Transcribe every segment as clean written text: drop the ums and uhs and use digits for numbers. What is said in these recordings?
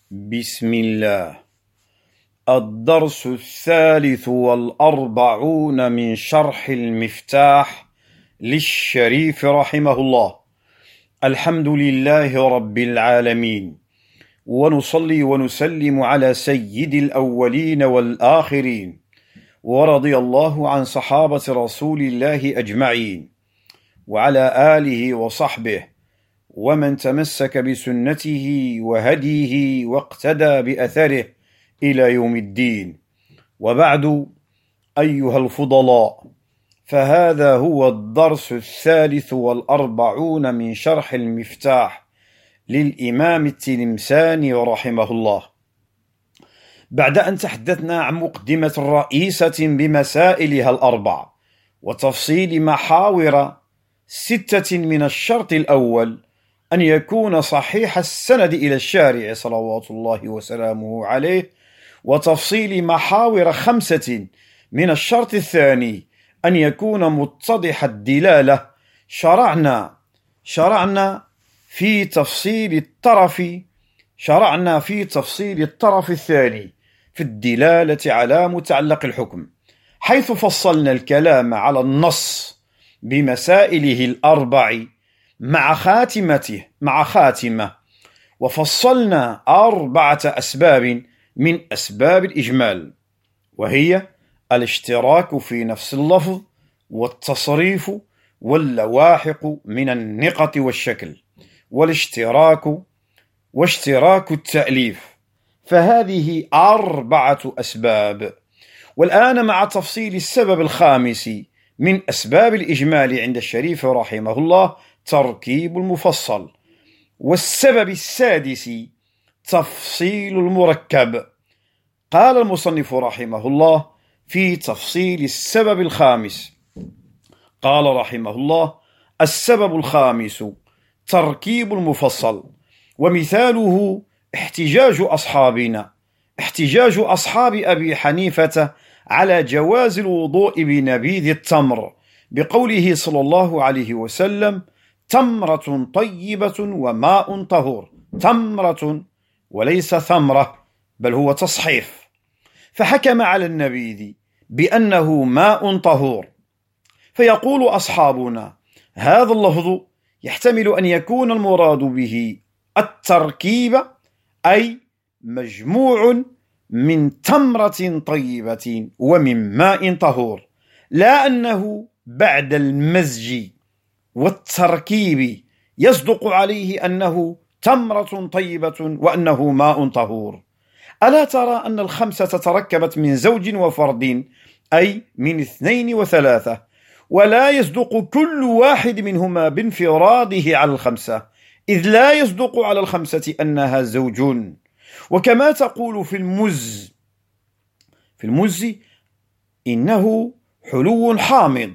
بسم الله. الدرس 43 من شرح المفتاح للشريف رحمه الله. الحمد لله رب العالمين، ونصلي ونسلم على سيد الأولين والآخرين، ورضي الله عن صحابة رسول الله أجمعين، وعلى آله وصحبه ومن تمسك بسنته وهديه واقتدى بأثره إلى يوم الدين. وبعد، أيها الفضلاء، فهذا هو الدرس 43 من شرح المفتاح للإمام التلمساني رحمه الله، بعد أن تحدثنا عن مقدمة رئيسة بمسائلها الأربع وتفصيل محاور 6 من الشرط الأول أن يكون صحيح السند إلى الشارع صلوات الله وسلامه عليه، وتفصيل محاور 5 من الشرط الثاني أن يكون متضح الدلالة. شرعنا في تفصيل الطرف الثاني في الدلالة على متعلق الحكم، حيث فصلنا الكلام على النص بمسائله الأربع مع خاتمة، وفصلنا 4 أسباب من أسباب الإجمال، وهي الاشتراك في نفس اللفظ، والتصريف، واللواحق من النقط والشكل، واشتراك التأليف. فهذه 4 أسباب. والآن مع تفصيل السبب الخامس من أسباب الإجمال عند الشريف رحمه الله، تركيب المفصل. والسبب السادس تفصيل المركب. قال المصنف رحمه الله في تفصيل السبب الخامس، قال رحمه الله: السبب الخامس تركيب المفصل، ومثاله احتجاج أصحاب أبي حنيفة على جواز الوضوء بنبيذ التمر، بقوله صلى الله عليه وسلم: تمرة طيبة وماء طهور. تمرة وليس ثمرة، بل هو تصحيف، فحكم على النبيذ بأنه ماء طهور. فيقول أصحابنا: هذا اللفظ يحتمل أن يكون المراد به التركيب، أي مجموع من تمرة طيبة ومن ماء طهور، لا أنه بعد المزج والتركيب يصدق عليه أنه تمرة طيبة وأنه ماء طهور. ألا ترى أن الخمسة تركبت من زوج وفرد، أي من 2 و3، ولا يصدق كل واحد منهما بانفراده على الخمسة، إذ لا يصدق على الخمسة أنها زوج. وكما تقول في المز إنه حلو حامض،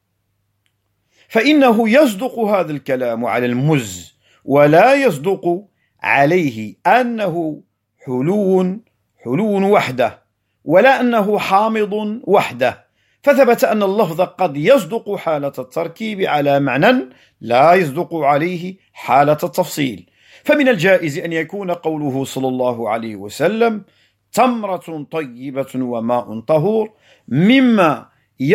فإنه يصدق هذا الكلام على المز، ولا يصدق عليه أنه حلو وحده، ولا أنه حامض وحده. فثبت أن اللفظ قد يصدق حالة التركيب على معنى لا يصدق عليه حالة التفصيل. فمن الجائز أن يكون قوله صلى الله عليه وسلم: تمرة طيبة وماء طهور مما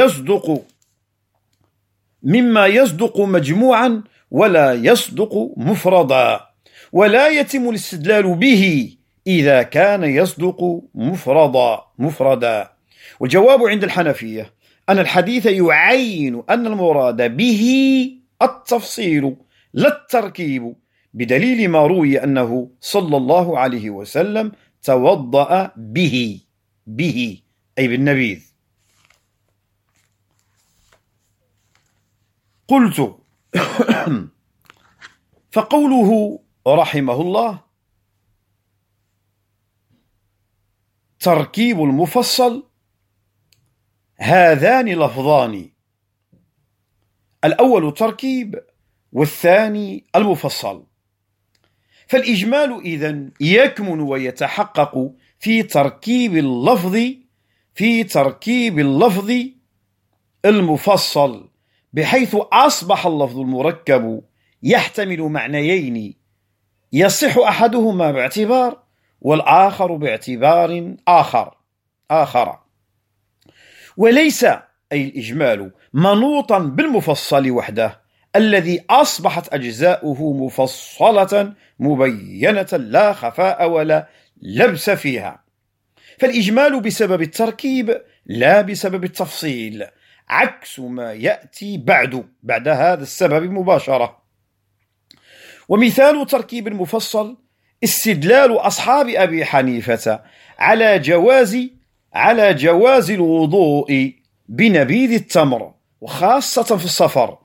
يصدق مجموعا ولا يصدق مفردا، ولا يتم الاستدلال به إذا كان يصدق مفردا. والجواب عند الحنفية أن الحديث يعين أن المراد به التفصيل لا التركيب، بدليل ما روي أنه صلى الله عليه وسلم توضأ به أي بالنبيذ. قلت: فقوله رحمه الله تركيب المفصل، هذان لفظان، الأول تركيب والثاني المفصل. فالإجمال إذن يكمن ويتحقق في تركيب اللفظ المفصل، بحيث أصبح اللفظ المركب يحتمل معنيين يصح أحدهما باعتبار والآخر باعتبار آخر. وليس أي الإجمال منوطا بالمفصل وحده الذي أصبحت أجزاؤه مفصلة مبينة لا خفاء ولا لبس فيها، فالإجمال بسبب التركيب لا بسبب التفصيل، عكس ما يأتي بعد هذا السبب مباشرة. ومثال تركيب المفصل استدلال أصحاب أبي حنيفة على جواز الوضوء بنبيذ التمر، وخاصة في السفر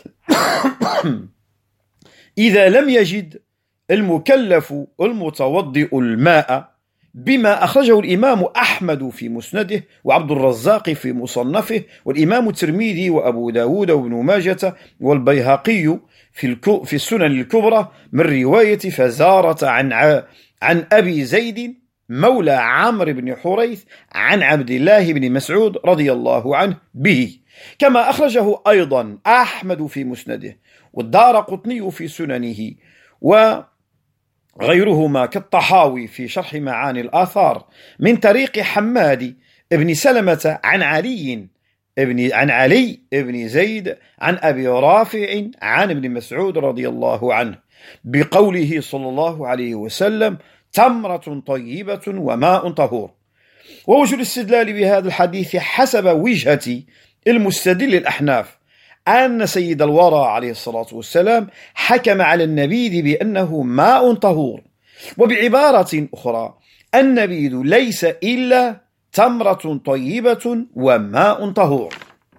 إذا لم يجد المكلف المتوضئ الماء، بما أخرجه الإمام أحمد في مسنده، وعبد الرزاق في مصنفه، والإمام الترمذي وأبو داود وابن ماجة والبيهقي في السنن الكبرى من رواية فزارة عن أبي زيد مولى عمرو بن حريث عن عبد الله بن مسعود رضي الله عنه به، كما أخرجه أيضا أحمد في مسنده والدارقطني في سننه وغيرهما كالطحاوي في شرح معاني الآثار من طريق حماد بن سلمة عن علي بن زيد عن أبي رافع عن ابن مسعود رضي الله عنه بقوله صلى الله عليه وسلم: تمرة طيبة وماء طهور. ووجه الاستدلال بهذا الحديث حسب وجهة المستدل الأحناف أن سيد الورى عليه الصلاة والسلام حكم على النبيذ بأنه ماء طهور، وبعبارة أخرى النبيذ ليس إلا تمرة طيبة وماء طهور،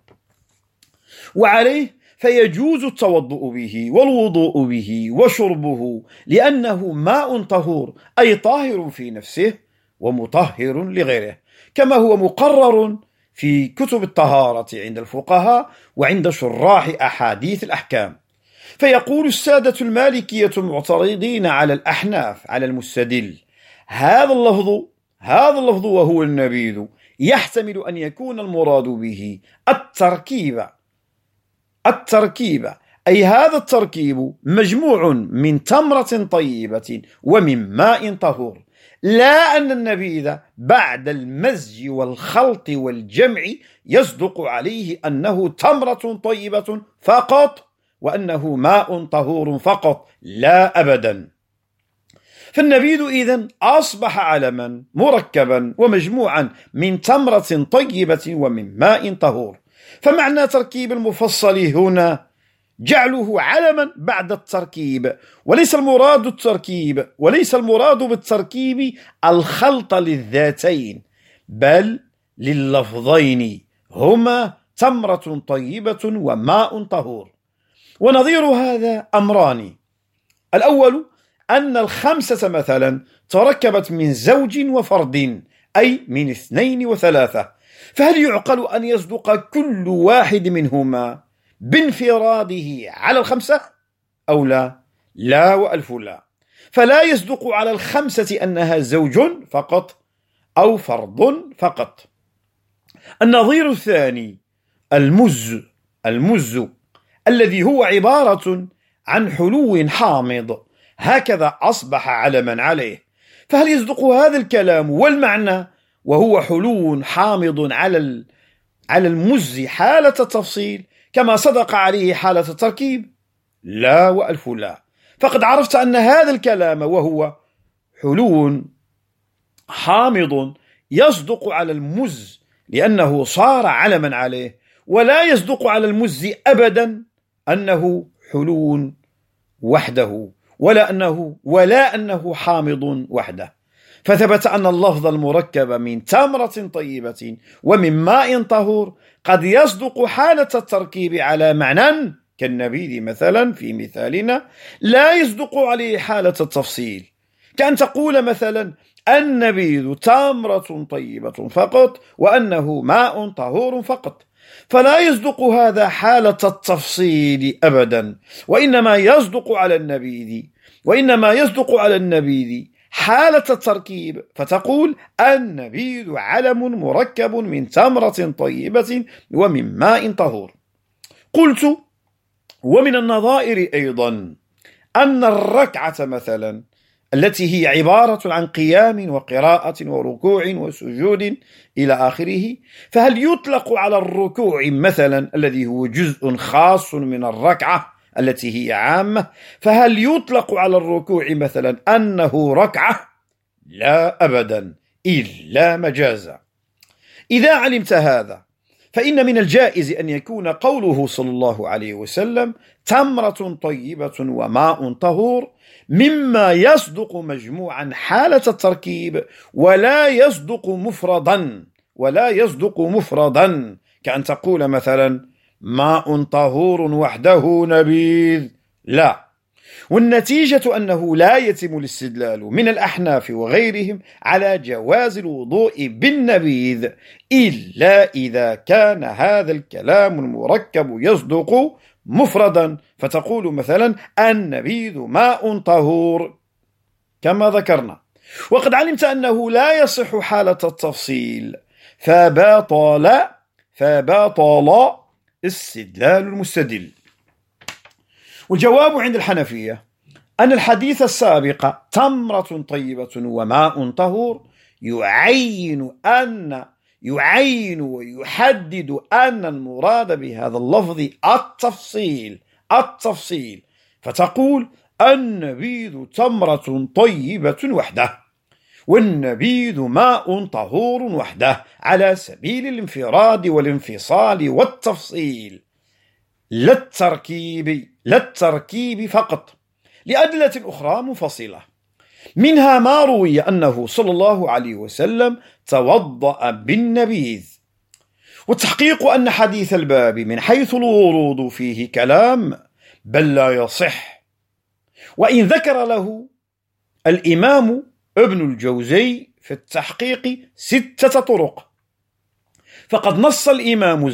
وعليه فيجوز التوضؤ به والوضوء به وشربه لأنه ماء طهور، أي طاهر في نفسه ومطهر لغيره، كما هو مقرر في كتب الطهارة عند الفقهاء وعند شراح أحاديث الأحكام. فيقول السادة المالكية معترضين على الأحناف على المستدل: هذا اللفظ وهو النبيذ يحتمل أن يكون المراد به التركيب، أي هذا التركيب مجموع من تمرة طيبة ومن ماء طهور، لا أن النبيذ بعد المزج والخلط والجمع يصدق عليه أنه تمرة طيبة فقط وأنه ماء طهور فقط، لا أبدا. فالنبيذ إذن أصبح علما مركبا ومجموعا من تمرة طيبة ومن ماء طهور، فمعنى تركيب المفصل هنا جعله علما بعد التركيب، وليس المراد بالتركيب الخلط للذاتين، بل لللفظين هما تمرة طيبة وماء طهور. ونظير هذا أمران: الأول أن الخمسة مثلا تركبت من زوج وفرد، أي من 2 و3، فهل يعقل أن يصدق كل واحد منهما بانفراده على ال5 أو لا؟ لا وألف لا. فلا يصدق على ال5 أنها زوج فقط أو فرد فقط. النظير الثاني المز الذي هو عبارة عن حلو حامض، هكذا أصبح علما عليه، فهل يصدق هذا الكلام والمعنى وهو حلو حامض على المز حالة التفصيل كما صدق عليه حالة التركيب؟ لا وألف لا. فقد عرفت أن هذا الكلام وهو حلو حامض يصدق على المز لأنه صار علما عليه، ولا يصدق على المز أبدا أنه حلو وحده ولا أنه حامض وحده. فثبت أن اللفظ المركب من تمرة طيبة ومن ماء طهور قد يصدق حالة التركيب على معنى كالنبيذ مثلا في مثالنا، لا يصدق عليه حالة التفصيل، كأن تقول مثلا النبيذ تمرة طيبة فقط وأنه ماء طهور فقط، فلا يصدق هذا حالة التفصيل أبدا، وإنما يصدق على النبيذ حالة التركيب، فتقول النبيذ علم مركب من تمرة طيبة ومن ماء طهور. قلت: ومن النظائر أيضا أن الركعة مثلا التي هي عبارة عن قيام وقراءة وركوع وسجود إلى آخره، فهل يطلق على الركوع مثلا الذي هو جزء خاص من الركعة التي هي عامة، فهل يطلق على الركوع مثلا أنه ركعة؟ لا أبدا، إلا مجازا. إذا علمت هذا فإن من الجائز أن يكون قوله صلى الله عليه وسلم تمرة طيبة وماء طهور مما يصدق مجموعا حالة التركيب، ولا يصدق مفردا كأن تقول مثلا ماء طهور وحده نبيذ، لا. والنتيجة أنه لا يتم الاستدلال من الأحناف وغيرهم على جواز الوضوء بالنبيذ إلا إذا كان هذا الكلام المركب يصدق مفردا، فتقول مثلا النبيذ ماء طهور كما ذكرنا. وقد علمت أنه لا يصح حالة التفصيل، فبطل استدلال المستدل. والجواب عند الحنفية أن الحديث السابق تمرة طيبة وماء طهور يعين ويحدد أن المراد بهذا اللفظ التفصيل، فتقول النبيذ تمرة طيبة وحده، والنبيذ ماء طهور وحده، على سبيل الانفراد والانفصال والتفصيل، لا التركيب فقط، لأدلة أخرى منفصلة. منها ما روي أنه صلى الله عليه وسلم توضأ بالنبيذ، والتحقيق أن حديث الباب من حيث الورود فيه كلام بل لا يصح، وإن ذكر له الإمام ابن الجوزي في التحقيق 6 طرق، فقد نص الإمام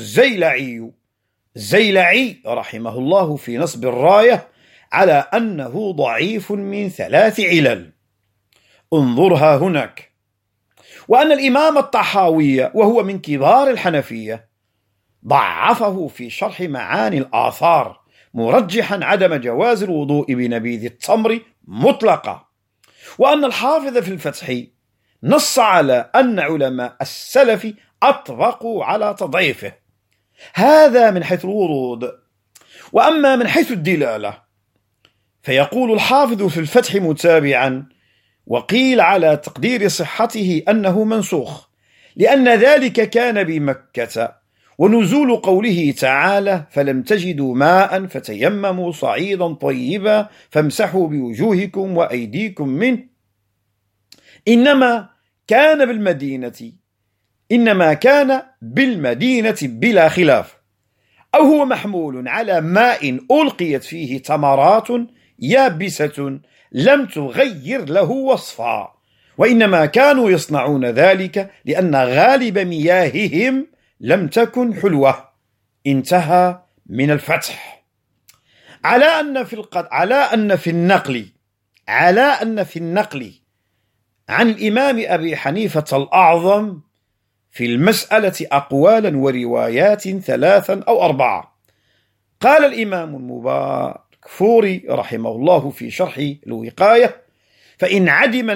الزيلعي رحمه الله في نصب الراية على أنه ضعيف من 3 علل، انظرها هناك. وأن الإمام الطحاوي وهو من كبار الحنفية ضعفه في شرح معاني الآثار، مرجحا عدم جواز الوضوء بنبيذ التمر مطلقا. وأن الحافظ في الفتح نص على أن علماء السلف أطبقوا على تضعيفه. هذا من حيث الورود. وأما من حيث الدلالة فيقول الحافظ في الفتح متابعا: وقيل على تقدير صحته أنه منسوخ، لأن ذلك كان بمكة، ونزول قوله تعالى فلم تجدوا ماء فتيمموا صعيدا طيبا فامسحوا بوجوهكم وأيديكم منه، إنما كان بالمدينة بلا خلاف، أو هو محمول على ماء ألقيت فيه تمرات يابسة لم تغير له وصفا، وإنما كانوا يصنعون ذلك لأن غالب مياههم لم تكن حلوة. انتهى من الفتح. على أن في النقل عن الإمام أبي حنيفة الأعظم في المسألة أقوالا وروايات 3 أو 4. قال الإمام المباركفوري رحمه الله في شرح الوقاية: فإن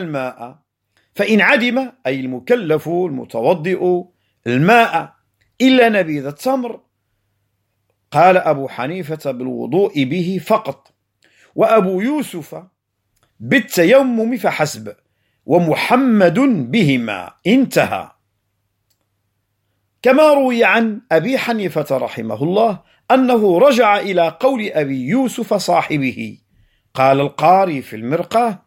عدم أي المكلف المتوضئ الماء إلا نبيذ التمر، قال أبو حنيفة بالوضوء به فقط، وأبو يوسف بالتيمم فحسب، ومحمد بهما. انتهى. كما روي عن أبي حنيفة رحمه الله أنه رجع إلى قول أبي يوسف صاحبه. قال القاري في المرقاة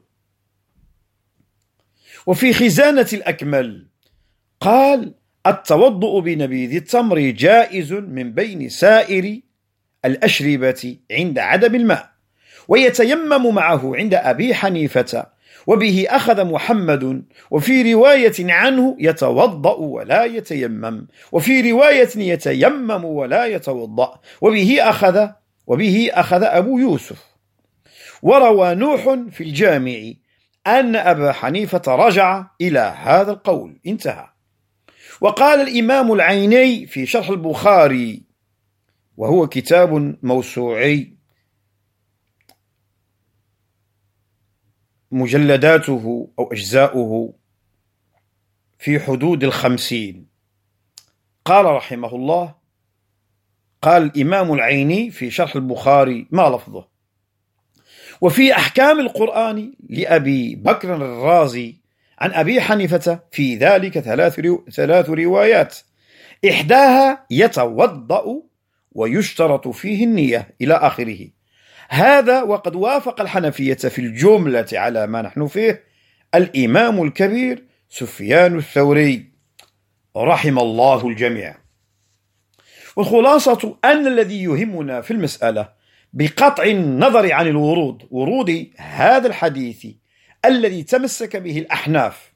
وفي خزانة الأكمل قال: التوضؤ بنبيذ التمر جائز من بين سائر الأشربة عند عدم الماء، ويتيمم معه عند أبي حنيفة، وبه أخذ محمد، وفي رواية عنه يتوضأ ولا يتيمم، وفي رواية يتيمم ولا يتوضأ، وبه أخذ أبو يوسف. وروى نوح في الجامع أن أبا حنيفة رجع إلى هذا القول. انتهى. وقال الإمام العيني في شرح البخاري، وهو كتاب موسوعي: مجلداته أو أجزاؤه في حدود 50. قال رحمه الله: قال الإمام العيني في شرح البخاري ما لفظه: وفي أحكام القرآن لأبي بكر الرازي عن أبي حنيفة في ذلك ثلاث روايات، إحداها يتوضأ ويشترط فيه النية إلى آخره. هذا وقد وافق الحنفية في الجملة على ما نحن فيه الإمام الكبير سفيان الثوري رحم الله الجميع. والخلاصة أن الذي يهمنا في المسألة بقطع النظر عن ورود هذا الحديث الذي تمسك به الأحناف،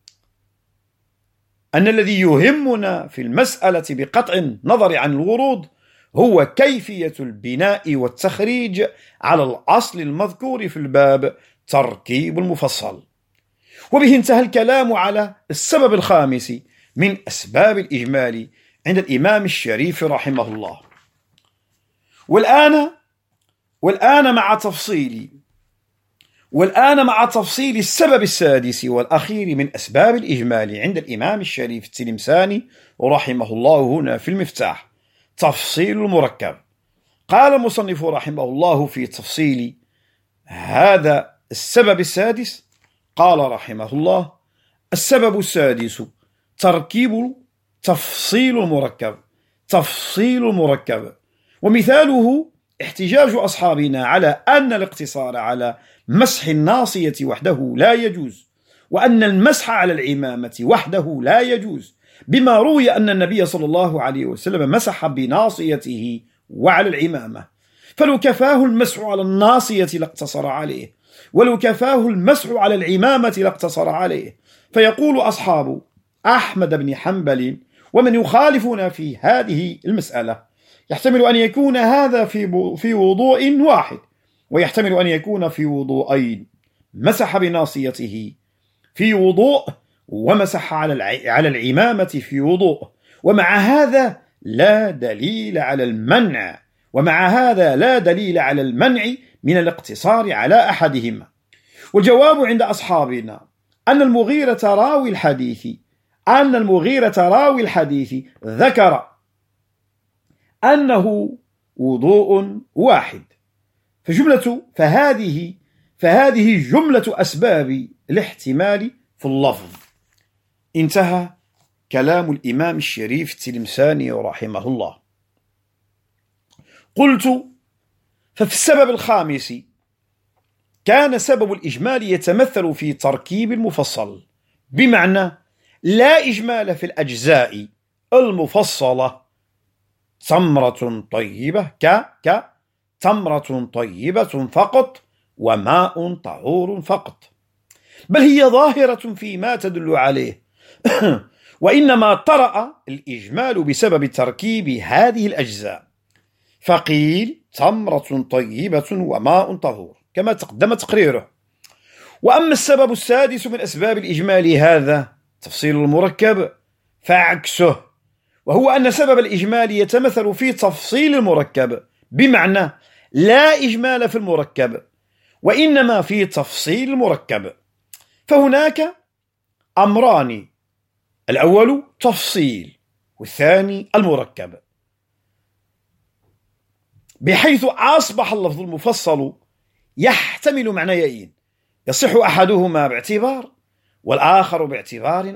أن الذي يهمنا في المسألة بقطع النظر عن الورود هو كيفية البناء والتخريج على الأصل المذكور في الباب تركيب المفصل. وبه انتهى الكلام على السبب الخامس من أسباب الإجمال عند الإمام الشريف رحمه الله. والآن مع تفصيل السبب السادس والأخير من أسباب الإجمال عند الإمام الشريف التلمساني رحمه الله هنا في المفتاح، تفصيل المركب. قال المصنف رحمه الله في تفصيل هذا السبب السادس، قال رحمه الله: السبب السادس تفصيل المركب. ومثاله احتجاج أصحابنا على أن الاقتصار على مسح الناصية وحده لا يجوز، وأن المسح على العمامة وحده لا يجوز، بما روي أن النبي صلى الله عليه وسلم مسح بناصيته وعلى العمامة، فلو كفاه المسح على الناصية لاقتصر عليه، ولو كفاه المسح على العمامة لاقتصر عليه. فيقول أصحاب أحمد بن حنبل ومن يخالفنا في هذه المسألة: يحتمل أن يكون هذا في وضوء واحد، ويحتمل أن يكون في وضوءين، مسح بناصيته في وضوء ومسح على العمامة في وضوء، ومع هذا لا دليل على المنع من الاقتصار على أحدهما. والجواب عند أصحابنا أن المغيرة راوي الحديث ذكر أنه وضوء واحد، فهذه جملة أسباب الاحتمال في اللفظ. انتهى كلام الإمام الشريف التلمساني رحمه الله. قلت: ففي السبب الخامس كان سبب الإجمال يتمثل في تركيب المفصل، بمعنى لا إجمال في الأجزاء المفصلة، تمرة طيبة تمرة طيبة فقط وماء طهور فقط، بل هي ظاهرة فيما تدل عليه وإنما طرأ الإجمال بسبب تركيب هذه الأجزاء، فقيل تمرة طيبة وماء طهور كما تقدم تقريره. وأما السبب السادس من أسباب الإجمال هذا تفصيل المركب فعكسه، وهو أن سبب الإجمال يتمثل في تفصيل المركب، بمعنى لا إجمال في المركب وإنما في تفصيل المركب. فهناك أمران: الأول تفصيل، والثاني المركب، بحيث أصبح اللفظ المفصل يحتمل معنيين، يصح أحدهما باعتبار والآخر باعتبار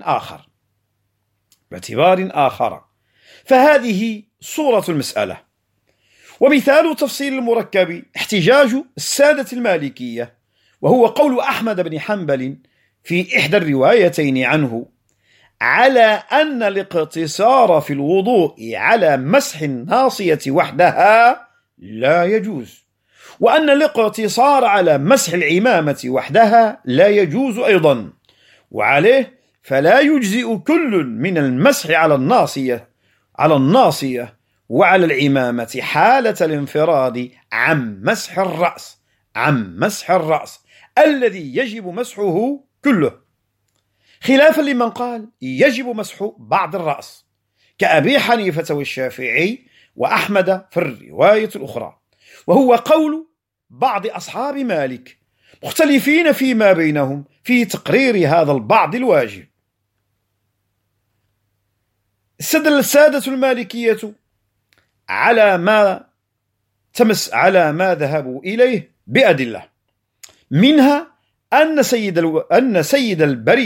آخر. فهذه صورة المسألة. ومثال تفصيل المركب احتجاج السادة المالكية، وهو قول أحمد بن حنبل في إحدى الروايتين عنه على أن الاقتصار في الوضوء على مسح الناصية وحدها لا يجوز، وأن الاقتصار على مسح العمامة وحدها لا يجوز أيضا، وعليه فلا يجزئ كل من المسح على الناصية وعلى العمامة حالة الانفراد عن مسح الرأس الذي يجب مسحه كله، خلافا لمن قال يجب مسح بعض الرأس كأبي حنيفة والشافعي وأحمد في الرواية الأخرى، وهو قول بعض أصحاب مالك، مختلفين فيما بينهم في تقرير هذا البعض الواجب. استدل السادة المالكية على ما ذهبوا إليه بأدلة، منها أن سيد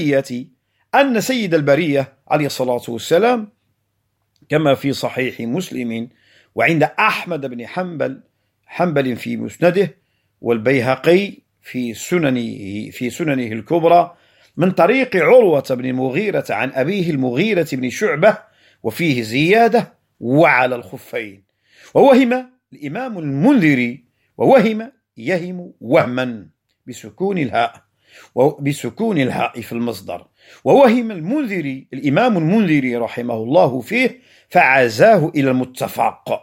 البرية عليه الصلاة والسلام كما في صحيح مسلم وعند أحمد بن حنبل في مسنده والبيهقي في سننه الكبرى من طريق عروة بن المغيرة عن أبيه المغيرة بن شعبة، وفيه زيادة وعلى الخفين. ووهم الإمام المنذري يهم وهما بسكون الهاء في المصدر، ووهم الإمام المنذري رحمه الله فيه فعزاه إلى المتفق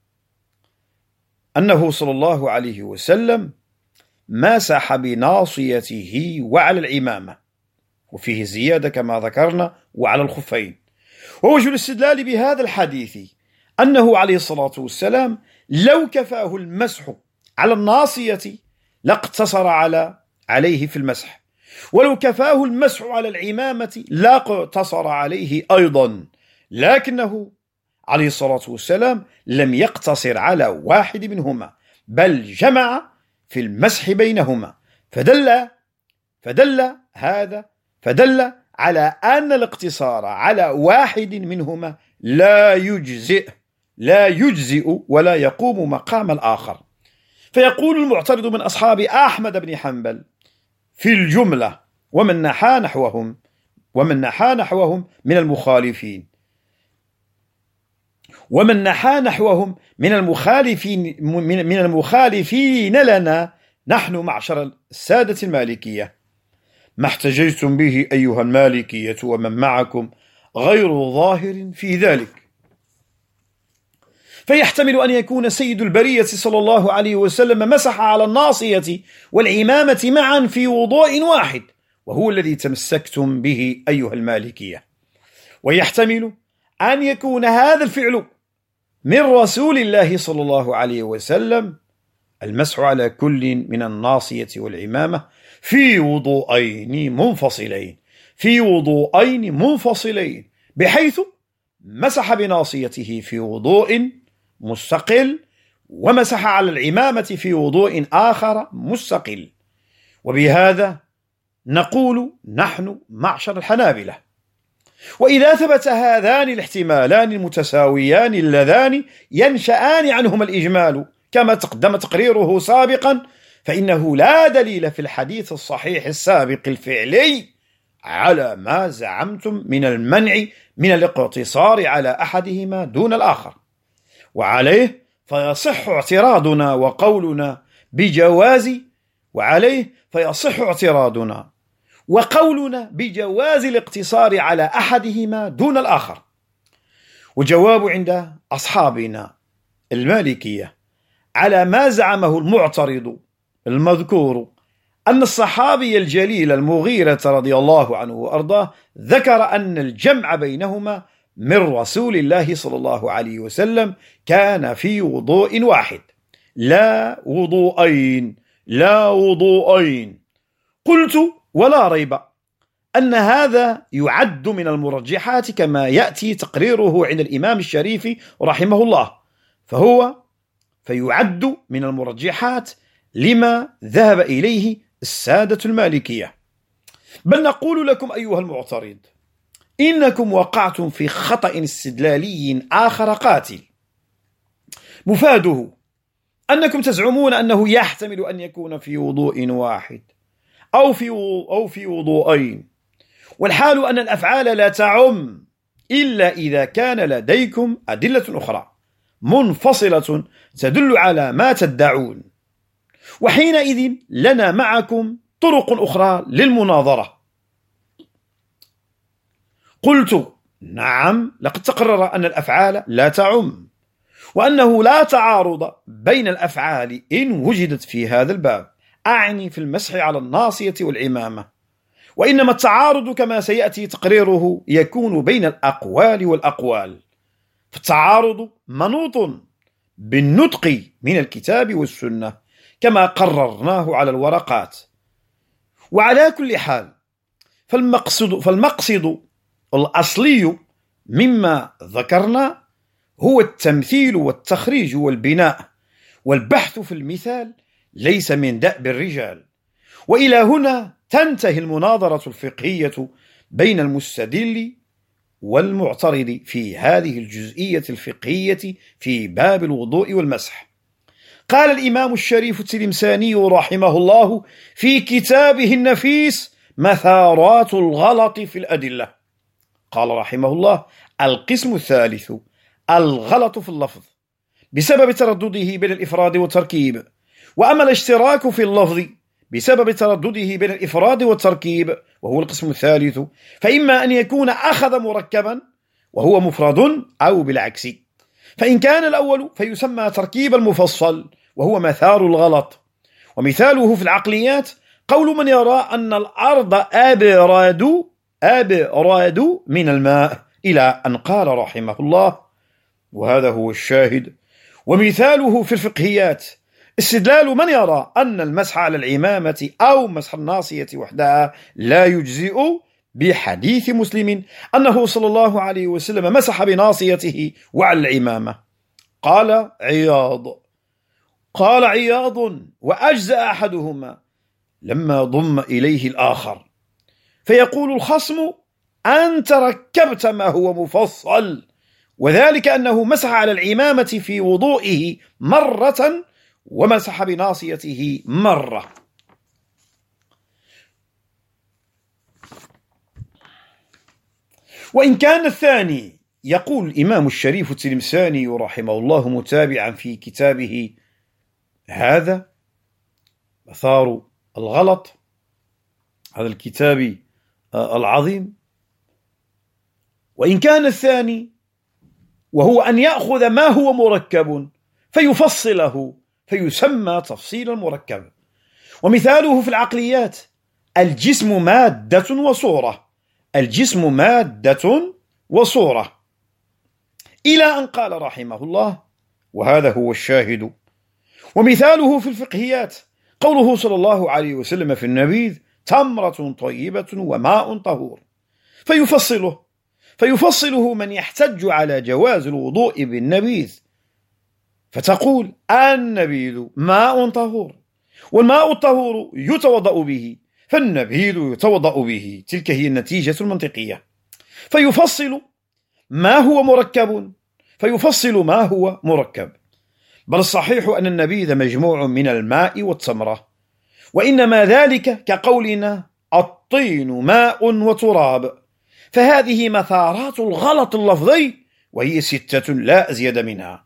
أنه صلى الله عليه وسلم مسح بناصيته وعلى العمامة، وفيه زيادة كما ذكرنا وعلى الخفين. ووجه الاستدلال بهذا الحديث أنه عليه الصلاة والسلام لو كفاه المسح على الناصية لاقتصر عليه في المسح، ولو كفاه المسح على العمامة لاقتصر عليه أيضا، لكنه عليه الصلاة والسلام لم يقتصر على واحد منهما بل جمع في المسح بينهما، فدل على أن الاقتصار على واحد منهما لا يجزئ ولا يقوم مقام الآخر. فيقول المعترض من أصحاب أحمد بن حنبل في الجملة ومن نحى نحوهم من المخالفين لنا نحن معشر السادة المالكية: ما احتججتم به أيها المالكية ومن معكم غير ظاهر في ذلك. فيحتمل أن يكون سيد البرية صلى الله عليه وسلم مسح على الناصية والعمامة معا في وضوء واحد، وهو الذي تمسكتم به أيها المالكية. ويحتمل أن يكون هذا الفعل من رسول الله صلى الله عليه وسلم، المسح على كل من الناصية والعمامة في وضوءين منفصلين بحيث مسح بناصيته في وضوء مستقل ومسح على العمامة في وضوء آخر مستقل. وبهذا نقول نحن معشر الحنابلة: وإذا ثبت هذان الاحتمالان المتساويان اللذان ينشأان عنهما الإجمال كما تقدم تقريره سابقا، فإنه لا دليل في الحديث الصحيح السابق الفعلي على ما زعمتم من المنع من الاقتصار على أحدهما دون الآخر. وعليه فيصح اعتراضنا وقولنا بجواز الاقتصار على أحدهما دون الآخر. وجواب عند أصحابنا المالكية على ما زعمه المعترض المذكور أن الصحابي الجليل المغيرة رضي الله عنه وأرضاه ذكر أن الجمع بينهما من رسول الله صلى الله عليه وسلم كان في وضوء واحد لا وضوءين. قلت: ولا ريب أن هذا يعد من المرجحات كما يأتي تقريره عند الإمام الشريف رحمه الله، فيعد من المرجحات لما ذهب إليه السادة المالكية. بل نقول لكم أيها المعترض: إنكم وقعتم في خطأ استدلالي آخر قاتل، مفاده أنكم تزعمون أنه يحتمل أن يكون في وضوء واحد أو في وضوءين، والحال أن الأفعال لا تعم إلا إذا كان لديكم أدلة أخرى منفصلة تدل على ما تدعون، وحينئذ لنا معكم طرق أخرى للمناظرة. قلت: نعم، لقد تقرر أن الأفعال لا تعم، وأنه لا تعارض بين الأفعال إن وجدت في هذا الباب، أعني في المسح على الناصية والعمامة، وإنما التعارض كما سيأتي تقريره يكون بين الأقوال والأقوال، فالتعارض منوط بالنطق من الكتاب والسنة كما قررناه على الورقات، وعلى كل حال فالمقصد الأصلي مما ذكرنا هو التمثيل والتخريج والبناء، والبحث في المثال ليس من دأب الرجال. وإلى هنا تنتهي المناظرة الفقهية بين المستدل والمعترض في هذه الجزئية الفقهية في باب الوضوء والمسح. قال الإمام الشريف التلمساني رحمه الله في كتابه النفيس مثارات الغلط في الأدلة، قال رحمه الله: القسم الثالث الغلط في اللفظ بسبب تردده بين الإفراد والتركيب. وأما الاشتراك في اللفظ بسبب تردده بين الإفراد والتركيب وهو القسم الثالث، فإما أن يكون أخذ مركبا وهو مفرد أو بالعكس. فإن كان الأول فيسمى تركيب المفصل وهو مثار الغلط. ومثاله في العقليات قول من يرى أن الأرض أبرد من الماء، إلى أن قال رحمه الله، وهذا هو الشاهد. ومثاله في الفقهيات استدلال من يرى أن المسح على العمامة أو مسح الناصية وحدها لا يجزئ بحديث مسلم أنه صلى الله عليه وسلم مسح بناصيته وعلى العمامة. قال عياض: وأجزأ أحدهما لما ضم إليه الآخر. فيقول الخصم: أنت ركبت ما هو مفصل، وذلك أنه مسح على العمامة في وضوئه مرة ومسح بناصيته مرة. وإن كان الثاني، يقول الإمام الشريف التلمساني رحمه الله متابعا في كتابه هذا مثار الغلط، هذا الكتاب العظيم: وإن كان الثاني وهو أن يأخذ ما هو مركب فيفصله فيسمى تفصيل المركب. ومثاله في العقليات الجسم مادة وصورة، إلى أن قال رحمه الله، وهذا هو الشاهد. ومثاله في الفقهيات قوله صلى الله عليه وسلم في النبيذ: تمرة طيبة وماء طهور، فيفصله من يحتج على جواز الوضوء بالنبيذ، فتقول: النبيذ ماء طهور، والماء الطهور يتوضأ به، فالنبيذ يتوضأ به. تلك هي النتيجة المنطقية. فيفصل ما هو مركب، بل الصحيح أن النبيذ مجموع من الماء والتمرة، وإنما ذلك كقولنا الطين ماء وتراب. فهذه مثارات الغلط اللفظي، وهي 6 لا أزيد منها: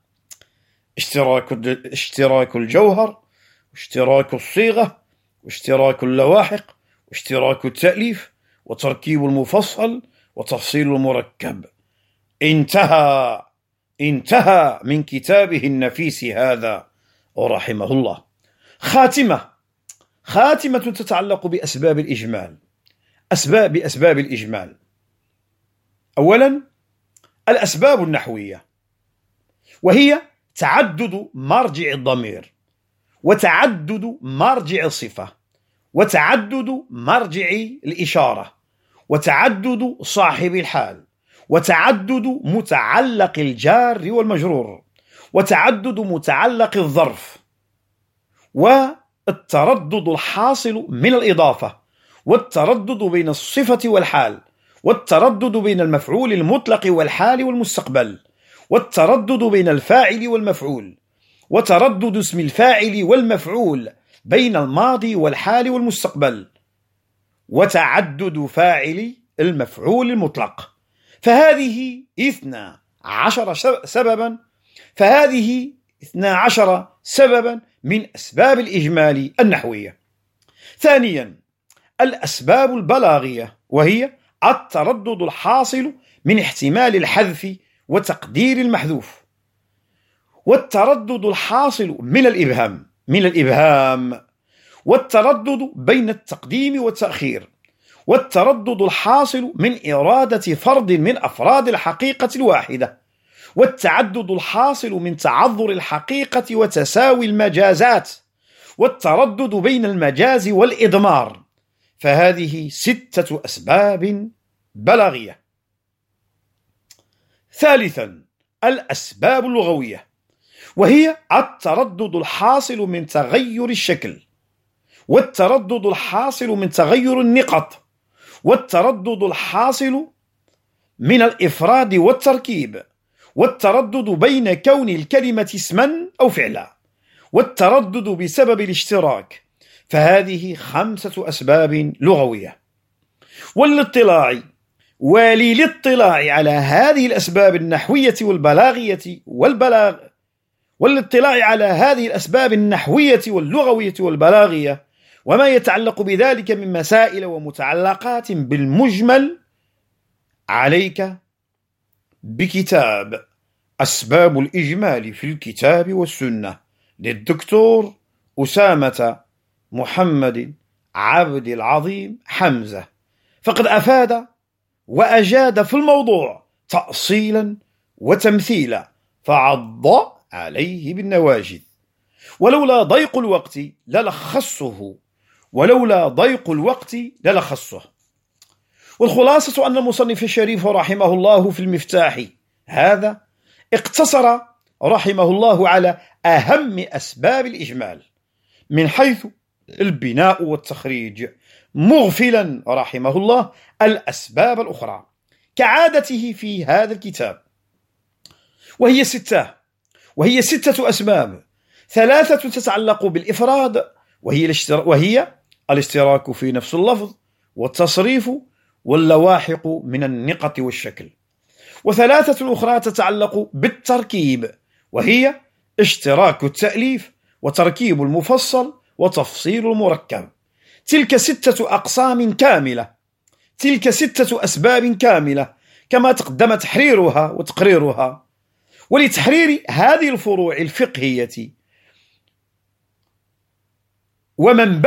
اشتراك الجوهر، واشتراك الصيغة، واشتراك اللواحق، واشتراك التأليف، وتركيب المفصل، وتفصيل المركب. انتهى من كتابه النفيس هذا رحمه الله. خاتمة تتعلق بأسباب الإجمال. أولا الأسباب النحوية، وهي تعدد مرجع الضمير، وتعدد مرجع الصفة، وتعدد مرجع الإشارة، وتعدد صاحب الحال، وتعدد متعلق الجار والمجرور، وتعدد متعلق الظرف، والتردد الحاصل من الإضافة، والتردد بين الصفة والحال، والتردد بين المفعول المطلق والحال والمستقبل، والتردد بين الفاعل والمفعول، وتردد اسم الفاعل والمفعول بين الماضي والحال والمستقبل، وتعدد فاعل المفعول المطلق. فهذه 12 سببا من أسباب الإجمال النحوية. ثانيا الأسباب البلاغية، وهي التردد الحاصل من احتمال الحذف وتقدير المحذوف، والتردد الحاصل من الإبهام، والتردد بين التقديم والتأخير، والتردد الحاصل من إرادة فرد من أفراد الحقيقة الواحدة، والتعدد الحاصل من تعذر الحقيقة وتساوي المجازات، والتردد بين المجاز والإضمار. فهذه 6 أسباب بلاغية. ثالثا، الأسباب اللغوية، وهي التردد الحاصل من تغير الشكل، والتردد الحاصل من تغير النقط، والتردد الحاصل من الإفراد والتركيب، والتردد بين كون الكلمة اسما أو فعلا، والتردد بسبب الاشتراك. فهذه 5 أسباب لغوية. وللاطلاع على هذه الأسباب النحوية والبلاغية والاطلاع على هذه الأسباب النحوية واللغوية والبلاغية وما يتعلق بذلك من مسائل ومتعلقات بالمجمل، عليك بكتاب أسباب الإجمال في الكتاب والسنة للدكتور أسامة محمد عبد العظيم حمزة، فقد أفاد وأجاد في الموضوع تأصيلا وتمثيلا، فعض عليه بالنواجذ. ولولا ضيق الوقت للخصه. والخلاصة أن المصنف الشريف رحمه الله في المفتاح هذا اقتصر رحمه الله على أهم أسباب الإجمال من حيث البناء والتخريج، مغفلا رحمه الله الأسباب الأخرى كعادته في هذا الكتاب، وهي 6 أسباب. 3 تتعلق بالإفراد، وهي الاشتراك في نفس اللفظ والتصريف واللواحق من النقط والشكل. و3 أخرى تتعلق بالتركيب، وهي اشتراك التأليف وتركيب المفصل وتفصيل المركب. تلك 6 أقسام كاملة، تلك 6 أسباب كاملة، كما تقدم تحريرها وتقريرها. ولتحرير هذه الفروع الفقهية ومن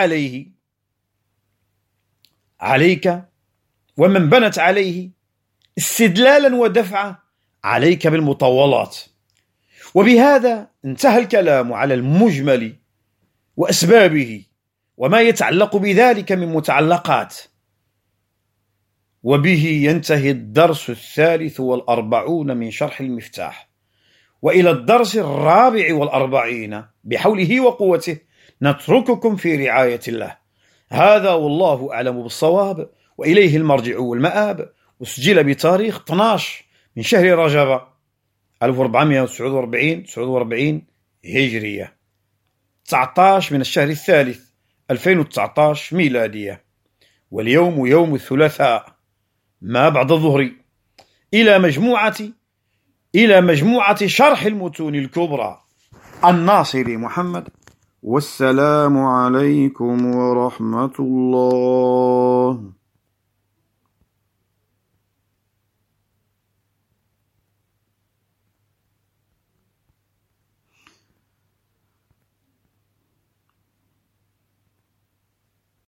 بنت عليه استدلالا ودفعا، عليك بالمطولات. وبهذا انتهى الكلام على المجمل وأسبابه وما يتعلق بذلك من متعلقات، وبه ينتهي الدرس 43 من شرح المفتاح. وإلى الدرس 44 بحوله وقوته نترككم في رعاية الله. هذا والله أعلم بالصواب، وإليه المرجع والمآب. وسجل بتاريخ 12 من شهر رجب 1449 هجرية، 19 من الشهر الثالث 2019 ميلادية، واليوم يوم الثلاثاء ما بعد الظهر، إلى مجموعة شرح المتون الكبرى الناصري محمد. والسلام عليكم ورحمة الله.